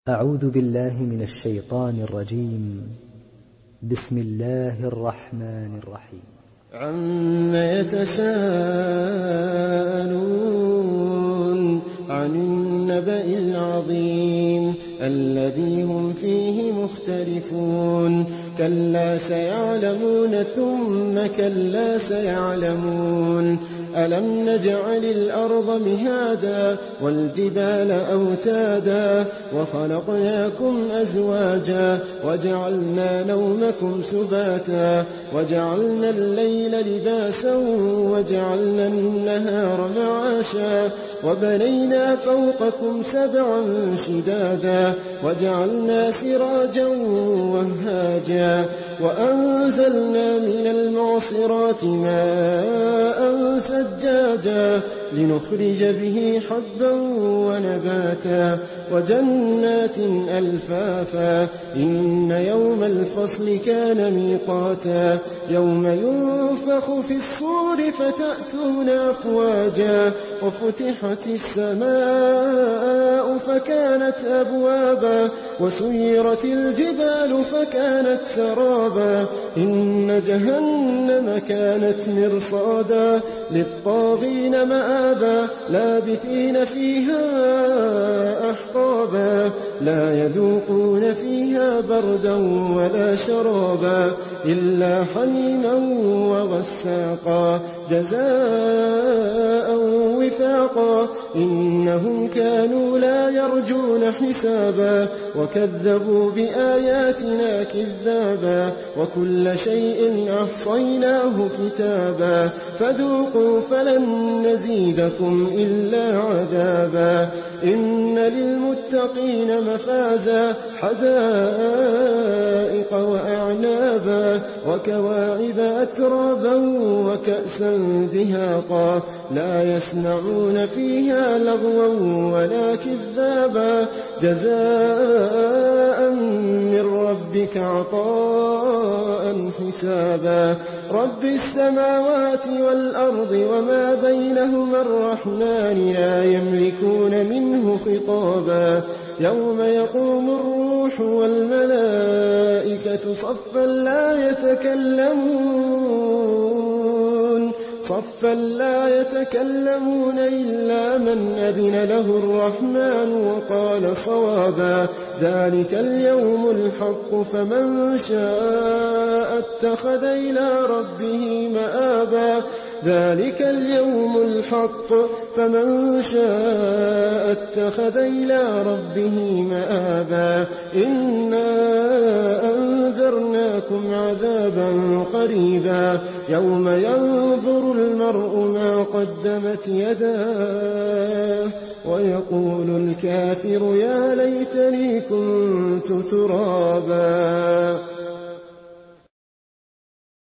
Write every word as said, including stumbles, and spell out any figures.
أعوذ بالله من الشيطان الرجيم. بسم الله الرحمن الرحيم. عم يتساءلون عن النبأ العظيم الذي هم فيه مختلفون كلا سيعلمون ثم كلا سيعلمون ألم نجعل الأرض مهادا والجبال أوتادا وخلقناكم أزواجا وجعلنا نومكم سباتا وجعلنا الليل لباسا وجعلنا النهار معاشا وبنينا فوقكم سبعا شدادا وجعلنا سراجا وهاجا وأنزلنا من المعصرات ماء ثجاجا لنخرج به حبا ونباتا وجنات ألفافا إن يوم الفصل كان ميقاتا يوم ينفخ في الصور فتأتون أفواجا وفتحت السماء فكانت أبوابا وسيرت الجبال فكانت سرابا إن جهنم كانت مرصادا للطاغين مآبا لابثين فيها أحقابا لا يذوقون فيها بردا ولا شرابا إلا حميما وغساقا جزاء وفاقا إنهم كانوا لا يرجون حسابا وكذبوا بآياتنا كذابا وكل شيء أحصيناه كتابا فذوقوا فلن نزيدكم إلا عذابا إن للمتقين مفازا حدائق وأعنابا وكواعب أترابا وكأسا دهاقا لا يسمعون فيها لغوا ولا كذابا جزاء من ربك عطاء حسابا رب السماوات والأرض وما بينهما الرحمن لا يملكون منه خطابا يوم يقوم الروح والملائكة صفا لا يتكلمون صفا لا يتكلمون إلا من أذن له الرحمن وقال صوابا ذلك اليوم الحق فمن شاء اتخذ إلى ربه مآبا ذلك اليوم الحق فمن شاء اتخذ إلى ربه مآبا إنا أنذرناكم عذابا قريبا يوم ينظر المرء ما قدمت يداه ويقول الكافر يا ليتني كنت ترابا.